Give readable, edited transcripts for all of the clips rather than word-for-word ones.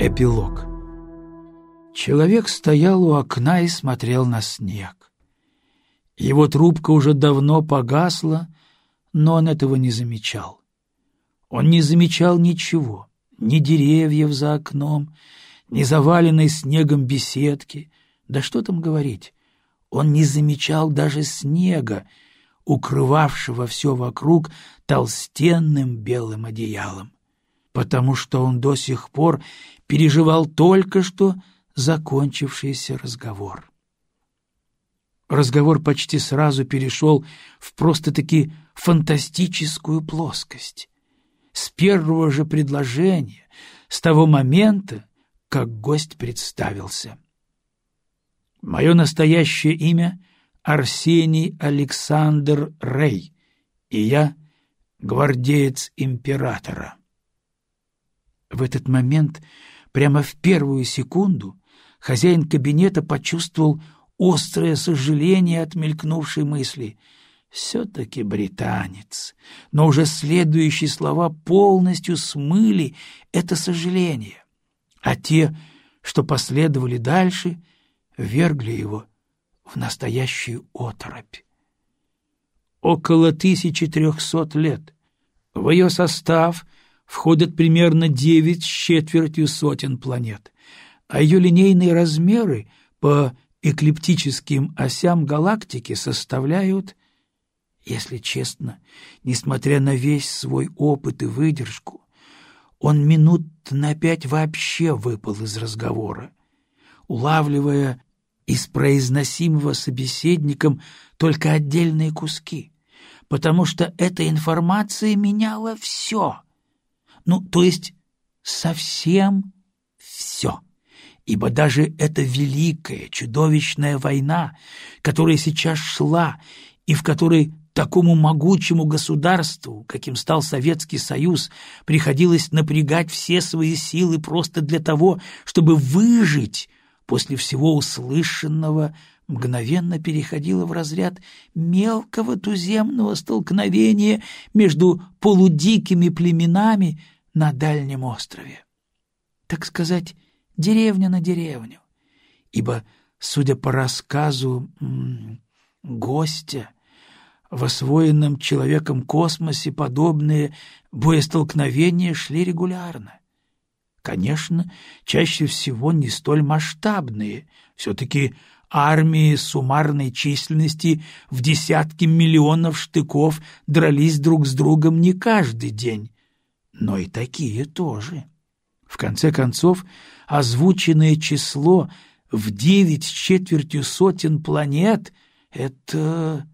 Эпилог. Человек стоял у окна и смотрел на снег. Его трубка уже давно погасла, но он этого не замечал. Он не замечал ничего, ни деревьев за окном, ни заваленной снегом беседки, да что там говорить, он не замечал даже снега, укрывавшего все вокруг толстенным белым одеялом, потому что он до сих пор переживал только что закончившийся разговор. Разговор почти сразу перешел в просто-таки фантастическую плоскость. С первого же предложения, с того момента, как гость представился. Мое настоящее имя — Арсений Александр Рей, и я — гвардеец императора. В этот момент, прямо в первую секунду, хозяин кабинета почувствовал острое сожаление от мелькнувшей мысли. Все-таки британец. Но уже следующие слова полностью смыли это сожаление, а те, что последовали дальше, ввергли его в настоящую оторопь. Около 1300 лет. В ее состав входят примерно 9 с четвертью сотен планет, а ее линейные размеры по эклиптическим осям галактики составляют, если честно, несмотря на весь свой опыт и выдержку, он минут на 5 вообще выпал из разговора, улавливая из произносимого собеседником только отдельные куски, потому что эта информация меняла все. То есть совсем все. Ибо даже эта великая, чудовищная война, которая сейчас шла и в которой такому могучему государству, каким стал Советский Союз, приходилось напрягать все свои силы просто для того, чтобы выжить, после всего услышанного мгновенно переходила в разряд мелкого туземного столкновения между полудикими племенами на дальнем острове. Так сказать, деревня на деревню. Ибо, судя по рассказу гостя, в освоенном человеком космосе подобные боестолкновения шли регулярно. Конечно, чаще всего не столь масштабные, все-таки армии суммарной численности в десятки миллионов штыков дрались друг с другом не каждый день, но и такие тоже. В конце концов, озвученное число в 9 с четвертью сотен планет — это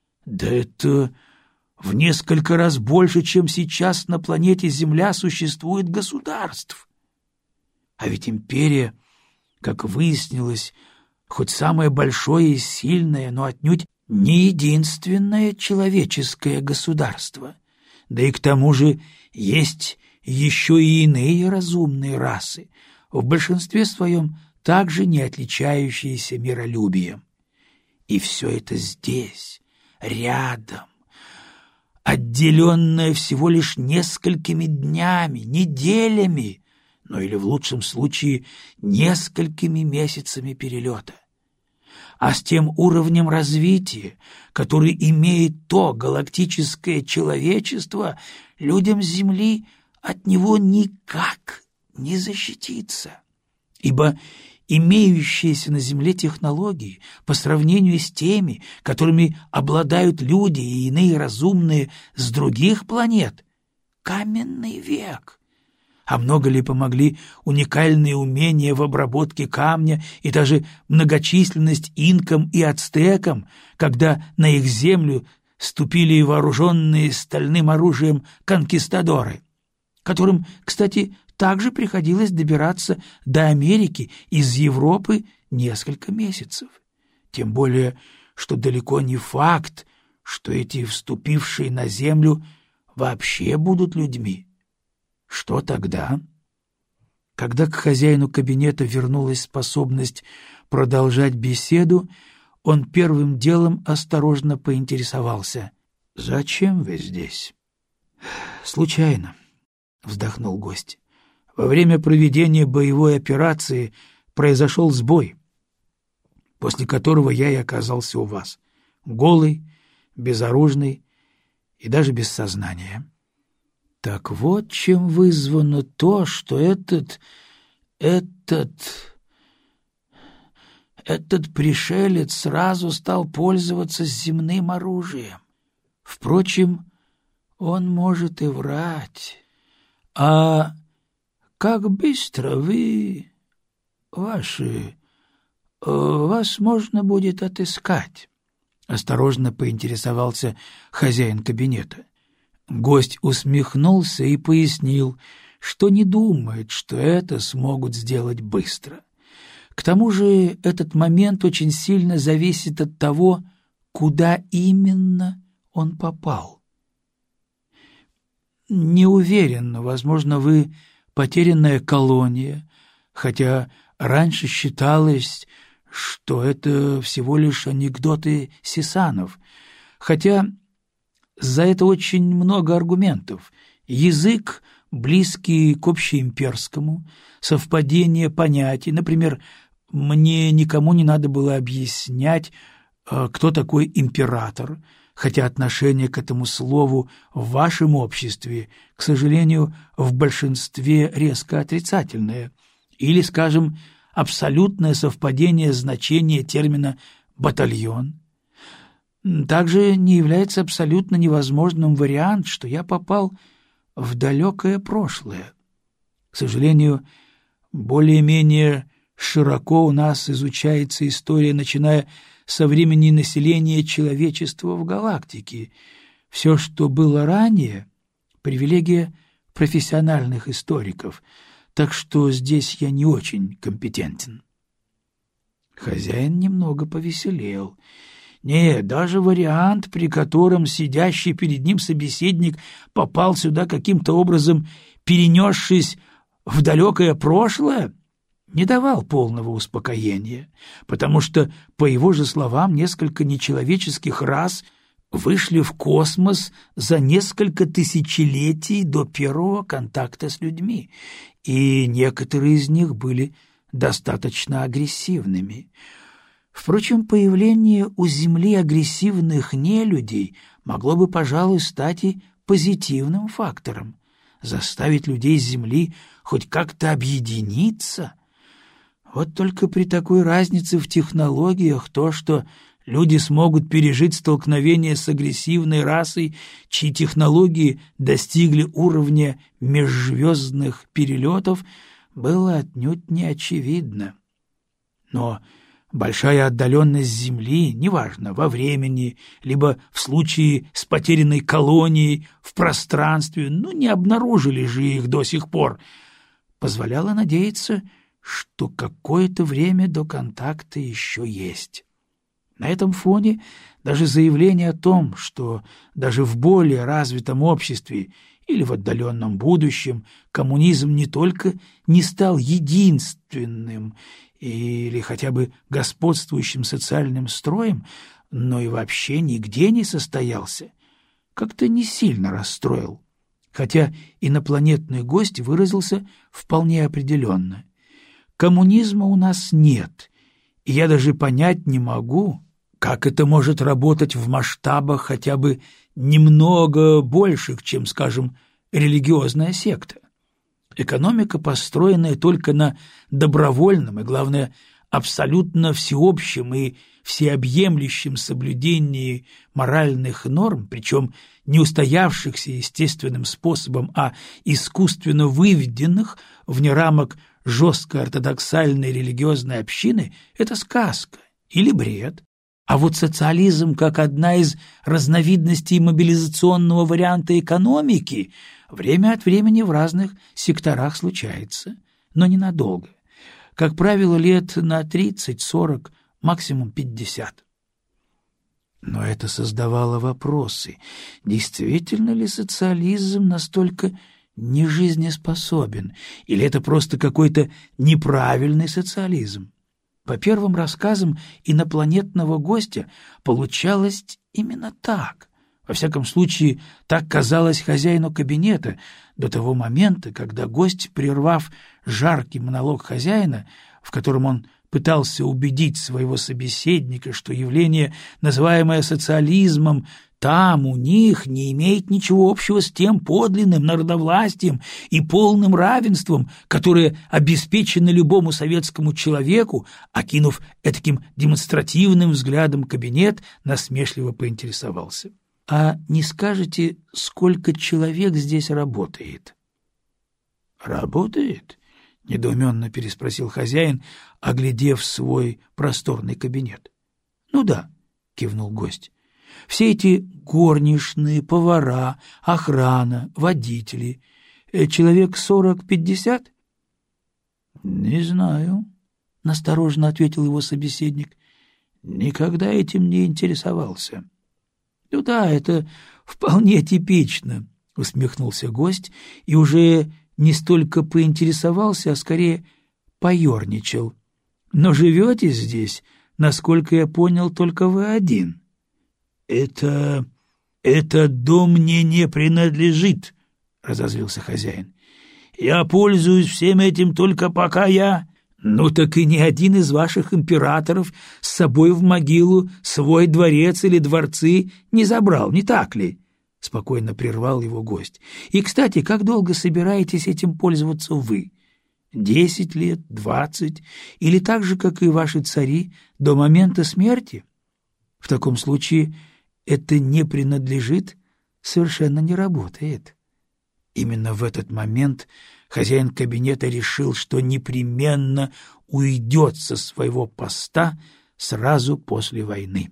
в несколько раз больше, чем сейчас на планете Земля существует государств. А ведь империя, как выяснилось, хоть самое большое и сильное, но отнюдь не единственное человеческое государство. Да и к тому же есть еще и иные разумные расы, в большинстве своем также не отличающиеся миролюбием. И все это здесь, рядом, отделенное всего лишь несколькими днями, неделями, ну или в лучшем случае несколькими месяцами перелета. А с тем уровнем развития, который имеет то галактическое человечество, людям Земли от него никак не защититься, ибо имеющиеся на Земле технологии по сравнению с теми, которыми обладают люди и иные разумные с других планет, каменный век. А много ли помогли уникальные умения в обработке камня и даже многочисленность инкам и ацтекам, когда на их землю ступили вооруженные стальным оружием конкистадоры, которым, кстати, также приходилось добираться до Америки из Европы несколько месяцев. Тем более, что далеко не факт, что эти вступившие на землю вообще будут людьми. Что тогда? Когда к хозяину кабинета вернулась способность продолжать беседу, он первым делом осторожно поинтересовался: «Зачем вы здесь?» «Случайно», — вздохнул гость. Во время проведения боевой операции произошел сбой, после которого я и оказался у вас, голый, безоружный и даже без сознания. Так вот чем вызвано то, что этот пришелец сразу стал пользоваться земным оружием. Впрочем, он может и врать. А как быстро вас можно будет отыскать? Осторожно поинтересовался хозяин кабинета. Гость усмехнулся и пояснил, что не думает, что это смогут сделать быстро. К тому же этот момент очень сильно зависит от того, куда именно он попал. Не уверен, возможно, вы потерянная колония, хотя раньше считалось, что это всего лишь анекдоты сисанов, хотя за это очень много аргументов. Язык, близкий к общеимперскому, совпадение понятий. Например, мне никому не надо было объяснять, кто такой император, хотя отношение к этому слову в вашем обществе, к сожалению, в большинстве резко отрицательное. Или, скажем, абсолютное совпадение значения термина «батальон». Также не является абсолютно невозможным вариант, что я попал в далекое прошлое. К сожалению, более-менее широко у нас изучается история, начиная со времени населения человечества в галактике. Все, что было ранее, — привилегия профессиональных историков, так что здесь я не очень компетентен. Хозяин немного повеселел. Нет, даже вариант, при котором сидящий перед ним собеседник попал сюда каким-то образом, перенесшись в далекое прошлое, не давал полного успокоения, потому что, по его же словам, несколько нечеловеческих рас вышли в космос за несколько тысячелетий до первого контакта с людьми, и некоторые из них были достаточно агрессивными. Впрочем, появление у Земли агрессивных нелюдей могло бы, пожалуй, стать и позитивным фактором, заставить людей Земли хоть как-то объединиться. Вот только при такой разнице в технологиях то, что люди смогут пережить столкновение с агрессивной расой, чьи технологии достигли уровня межзвездных перелетов, было отнюдь не очевидно. Но большая отдаленность Земли, неважно, во времени, либо в случае с потерянной колонией в пространстве, не обнаружили же их до сих пор, позволяла надеяться, что какое-то время до контакта еще есть. На этом фоне даже заявление о том, что даже в более развитом обществе или в отдаленном будущем коммунизм не только не стал единственным или хотя бы господствующим социальным строем, но и вообще нигде не состоялся, как-то не сильно расстроил, хотя инопланетный гость выразился вполне определенно. Коммунизма у нас нет, и я даже понять не могу, как это может работать в масштабах хотя бы немного больших, чем, скажем, религиозная секта. Экономика, построенная только на добровольном и, главное, абсолютно всеобщем и всеобъемлющем соблюдении моральных норм, причем не устоявшихся естественным способом, а искусственно выведенных вне рамок жесткой ортодоксальной религиозной общины, это сказка или бред. А вот социализм, как одна из разновидностей мобилизационного варианта экономики, время от времени в разных секторах случается, но ненадолго. Как правило, лет на 30-40, максимум 50. Но это создавало вопросы. Действительно ли социализм настолько нежизнеспособен? Или это просто какой-то неправильный социализм? По первым рассказам инопланетного гостя получалось именно так. Во всяком случае, так казалось хозяину кабинета до того момента, когда гость, прервав жаркий монолог хозяина, в котором он пытался убедить своего собеседника, что явление, называемое социализмом, там у них не имеет ничего общего с тем подлинным народовластием и полным равенством, которое обеспечено любому советскому человеку, окинув этаким демонстративным взглядом кабинет, насмешливо поинтересовался: «А не скажете, сколько человек здесь работает?» «Работает?» — недоуменно переспросил хозяин, оглядев свой просторный кабинет. «Ну да», — кивнул гость. «Все эти горничные, повара, охрана, водители. Человек 40-50?» «Не знаю», — настороженно ответил его собеседник. «Никогда этим не интересовался». «Ну да, это вполне типично», — усмехнулся гость и уже не столько поинтересовался, а скорее поерничал. «Но живете здесь, насколько я понял, только вы один». «Этот дом мне не принадлежит», — разозлился хозяин. «Я пользуюсь всем этим только пока я...» «Ну так и ни один из ваших императоров с собой в могилу свой дворец или дворцы не забрал, не так ли?» — спокойно прервал его гость. «И, кстати, как долго собираетесь этим пользоваться вы? 10 лет, 20, или так же, как и ваши цари, до момента смерти? В таком случае это не принадлежит, совершенно не работает». Именно в этот момент хозяин кабинета решил, что непременно уйдет со своего поста сразу после войны.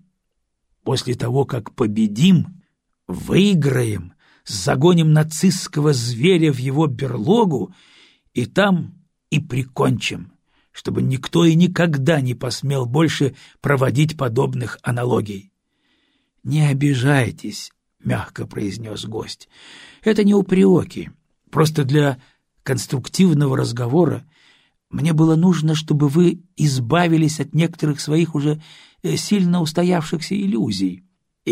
После того, как победим, выиграем, загоним нацистского зверя в его берлогу и там и прикончим, чтобы никто и никогда не посмел больше проводить подобных аналогий. «Не обижайтесь», — мягко произнес гость. «Это не упреки. Просто для конструктивного разговора мне было нужно, чтобы вы избавились от некоторых своих уже сильно устоявшихся иллюзий,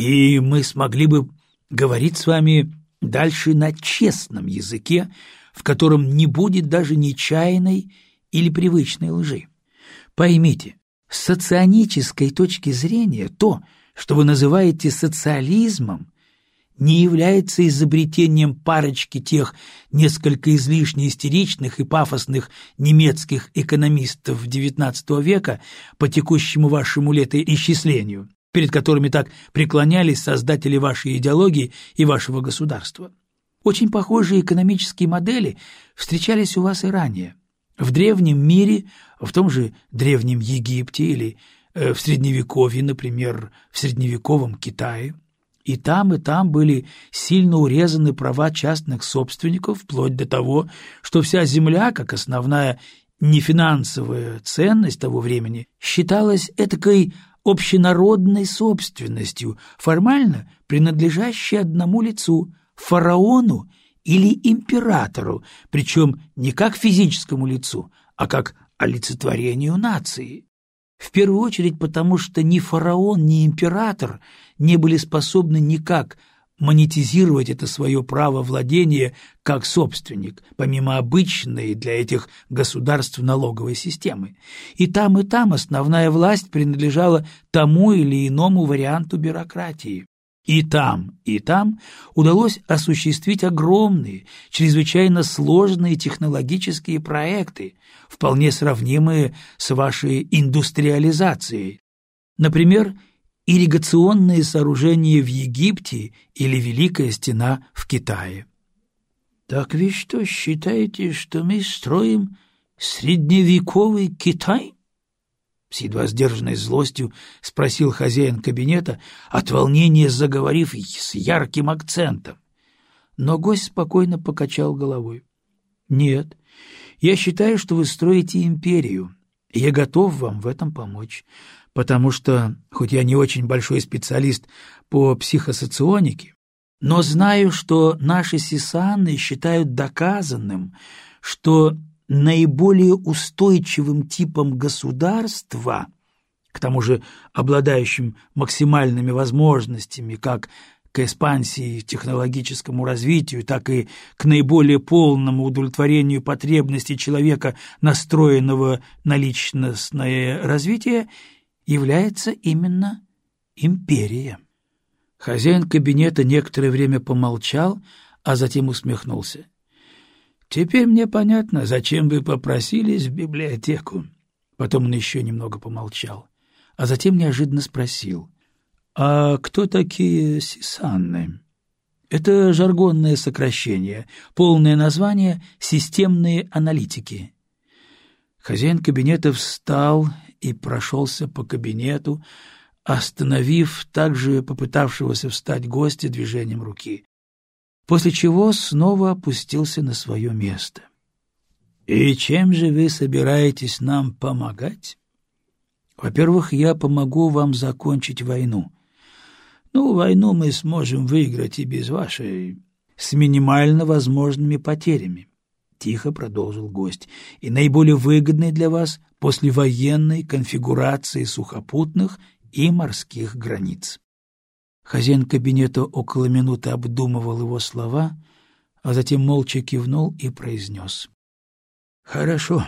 и мы смогли бы говорить с вами дальше на честном языке, в котором не будет даже нечаянной или привычной лжи. Поймите, с соционической точки зрения то, что вы называете социализмом, не является изобретением парочки тех несколько излишне истеричных и пафосных немецких экономистов XIX века по текущему вашему летоисчислению, перед которыми так преклонялись создатели вашей идеологии и вашего государства. Очень похожие экономические модели встречались у вас и ранее. В древнем мире, в том же древнем Египте или в Средневековье, например, в средневековом Китае. И там были сильно урезаны права частных собственников, вплоть до того, что вся земля, как основная нефинансовая ценность того времени, считалась этакой общенародной собственностью, формально принадлежащей одному лицу – фараону или императору, причем не как физическому лицу, а как олицетворению нации. В первую очередь потому, что ни фараон, ни император не были способны никак монетизировать это свое право владения как собственник, помимо обычной для этих государств налоговой системы. И там основная власть принадлежала тому или иному варианту бюрократии. И там удалось осуществить огромные, чрезвычайно сложные технологические проекты, вполне сравнимые с вашей индустриализацией. Например, ирригационные сооружения в Египте или Великая стена в Китае. «Так вы что, считаете, что мы строим средневековый Китай?» С едва сдержанной злостью спросил хозяин кабинета, от волнения заговорив с ярким акцентом. Но гость спокойно покачал головой. «Нет, я считаю, что вы строите империю, и я готов вам в этом помочь, потому что, хоть я не очень большой специалист по психосоционике, но знаю, что наши сисаны считают доказанным, что наиболее устойчивым типом государства, к тому же обладающим максимальными возможностями как к экспансии, технологическому развитию, так и к наиболее полному удовлетворению потребностей человека, настроенного на личностное развитие, является именно империя. Хозяин кабинета некоторое время помолчал, а затем усмехнулся. «Теперь мне понятно, зачем вы попросились в библиотеку». Потом он еще немного помолчал, а затем неожиданно спросил: «А кто такие сисанны?» Это жаргонное сокращение, полное название — системные аналитики. Хозяин кабинета встал и прошелся по кабинету, остановив также попытавшегося встать гостя движением руки, после чего снова опустился на свое место. «И чем же вы собираетесь нам помогать?» «Во-первых, я помогу вам закончить войну». «Войну мы сможем выиграть и без вашей... с минимально возможными потерями», — тихо продолжил гость, «и наиболее выгодной для вас послевоенной конфигурации сухопутных и морских границ». Хозяин кабинета около минуты обдумывал его слова, а затем молча кивнул и произнес: «Хорошо,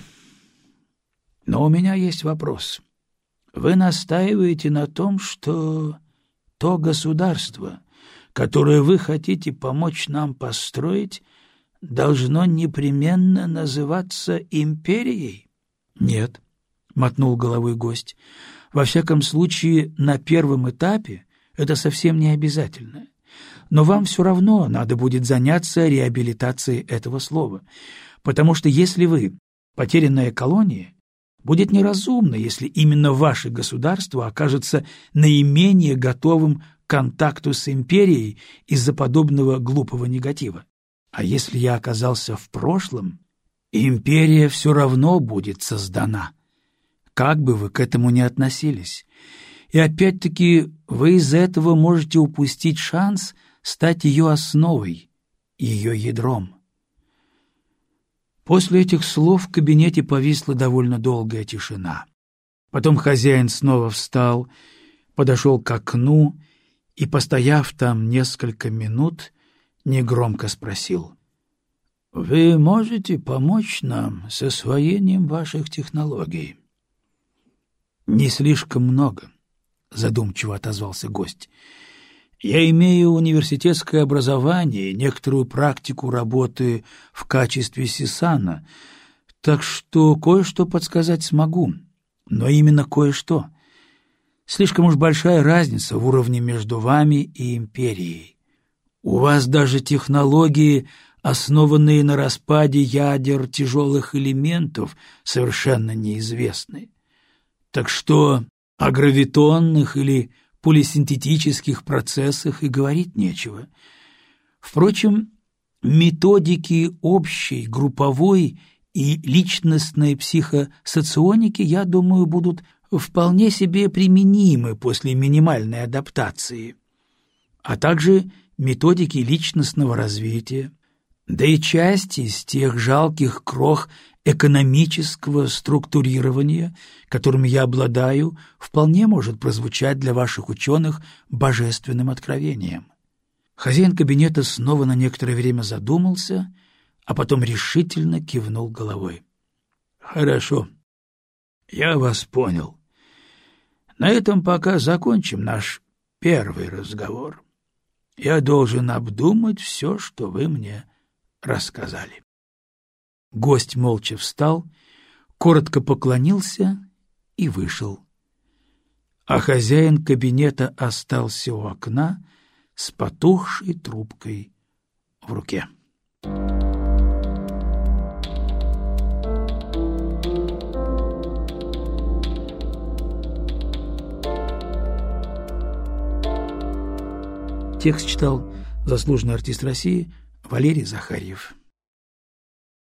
но у меня есть вопрос. Вы настаиваете на том, что то государство, которое вы хотите помочь нам построить, должно непременно называться империей?» «Нет», — мотнул головой гость, — «во всяком случае, на первом этапе это совсем не обязательно. Но вам все равно надо будет заняться реабилитацией этого слова, потому что если вы потерянная колония, будет неразумно, если именно ваше государство окажется наименее готовым к контакту с империей из-за подобного глупого негатива. А если я оказался в прошлом, империя все равно будет создана, как бы вы к этому ни относились. И опять-таки вы из-за этого можете упустить шанс стать ее основой, ее ядром». После этих слов в кабинете повисла довольно долгая тишина. Потом хозяин снова встал, подошел к окну и, постояв там несколько минут, негромко спросил: «Вы можете помочь нам с освоением ваших технологий?» «Не слишком много», — задумчиво отозвался гость. «Я имею университетское образование и некоторую практику работы в качестве сисана, так что кое-что подсказать смогу, но именно кое-что. Слишком уж большая разница в уровне между вами и империей. У вас даже технологии, основанные на распаде ядер тяжелых элементов, совершенно неизвестны. Так что о гравитонных или полисинтетических процессах и говорить нечего. Впрочем, методики общей, групповой и личностной психосоционики, я думаю, будут вполне себе применимы после минимальной адаптации, а также методики личностного развития, да и часть из тех жалких крох экономического структурирования, которым я обладаю, вполне может прозвучать для ваших ученых божественным откровением». Хозяин кабинета снова на некоторое время задумался, а потом решительно кивнул головой. «Хорошо, я вас понял. На этом пока закончим наш первый разговор. Я должен обдумать все, что вы мне рассказали». Гость молча встал, коротко поклонился и вышел. А хозяин кабинета остался у окна с потухшей трубкой в руке. Текст читал заслуженный артист России Валерий Захарьев.